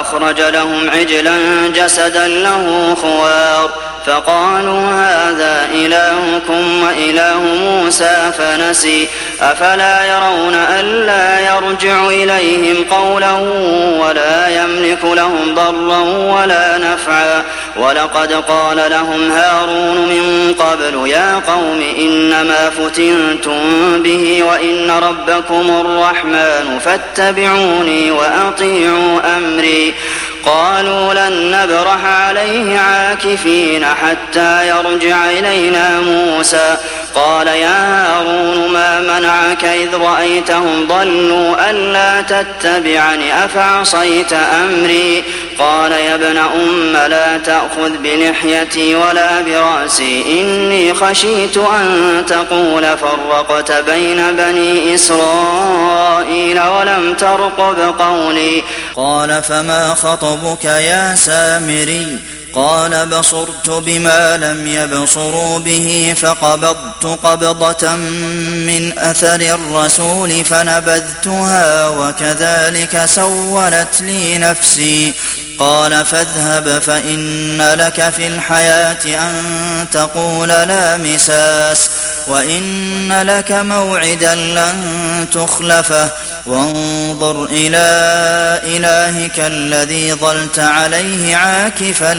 فأخرج لهم عجلا جسدا له خوار فقالوا هذا إلهكم وإله موسى فنسي أفلا يرون ألا يرجع إليهم قولا ولا يملك لهم ضرا ولا نفعا ولقد قال لهم هارون من قبل يا قوم إنما فتنتم به وإن ربكم الرحمن فاتبعوني وأطيعوا أمري قالوا لن نبرح عليه عاكفين حتى يرجع إلينا موسى قال يا هارون ما منعك إذ رأيتهم ضلوا ألا تتبعني أفعصيت أمري قال يا ابن لا تأخذ بلحيتي ولا برأسي إني خشيت أن تقول فرقت بين بني إسرائيل ولم ترقب قولي قال فما خطبك يا سامري قال بصرت بما لم يبصروا به فقبضت قبضة من أثر الرسول فنبذتها وكذلك سولت لي نفسي قال فاذهب فإن لك في الحياة أن تقول لا مساس وإن لك موعدا لن تخلفه وانظر إلى إلهك الذي ظلت عليه عاكفا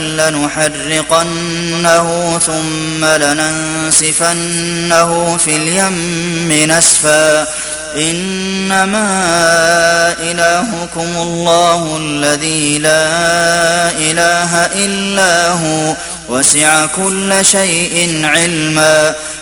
لنحرقنه ثم لننسفنه في اليم نسفا إنما إلهكم الله الذي لا إله إلا هو وسع كل شيء علما